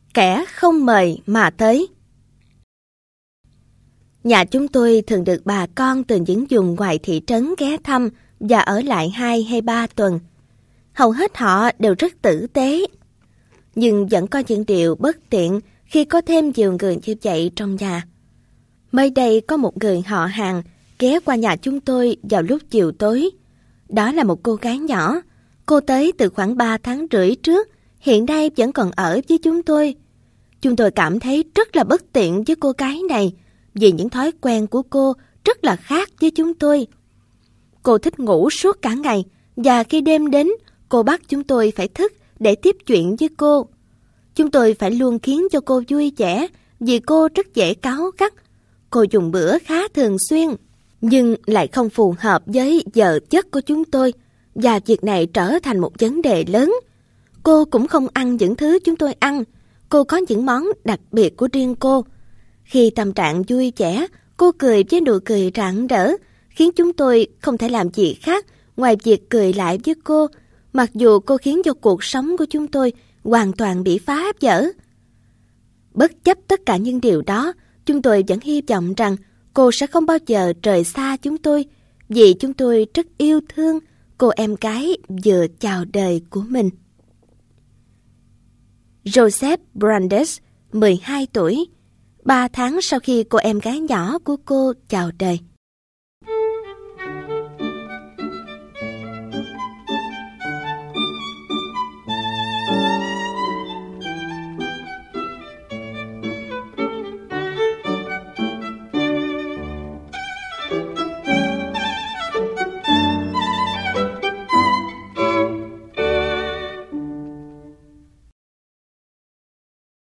Kẻ không mời mà tới. Nhà chúng tôi thường được bà con từ những vùng ngoài thị trấn ghé thăm và ở lại 2 hay 3 tuần. Hầu hết họ đều rất tử tế. Nhưng vẫn có những điều bất tiện khi có thêm nhiều người như vậy trong nhà. Mới đây có một người họ hàng ghé qua nhà chúng tôi vào lúc chiều tối. Đó là một cô gái nhỏ. Cô tới từ khoảng 3 tháng rưỡi trước, hiện nay vẫn còn ở với chúng tôi. Chúng tôi cảm thấy rất là bất tiện với cô gái này, vì những thói quen của cô rất là khác với chúng tôi. Cô thích ngủ suốt cả ngày, và khi đêm đến, cô bắt chúng tôi phải thức để tiếp chuyện với cô. Chúng tôi phải luôn khiến cho cô vui vẻ, vì cô rất dễ cáu gắt. Cô dùng bữa khá thường xuyên, nhưng lại không phù hợp với giờ giấc của chúng tôi, và việc này trở thành một vấn đề lớn. Cô cũng không ăn những thứ chúng tôi ăn. Cô có những món đặc biệt của riêng cô. Khi tâm trạng vui vẻ, cô cười với nụ cười rạng rỡ, khiến chúng tôi không thể làm gì khác ngoài việc cười lại với cô, mặc dù cô khiến cho cuộc sống của chúng tôi hoàn toàn bị phá vỡ. Bất chấp tất cả những điều đó, chúng tôi vẫn hy vọng rằng cô sẽ không bao giờ rời xa chúng tôi, vì chúng tôi rất yêu thương cô em gái vừa chào đời của mình. Joseph Brandes, 12 tuổi, 3 tháng sau khi cô em gái nhỏ của cô chào đời.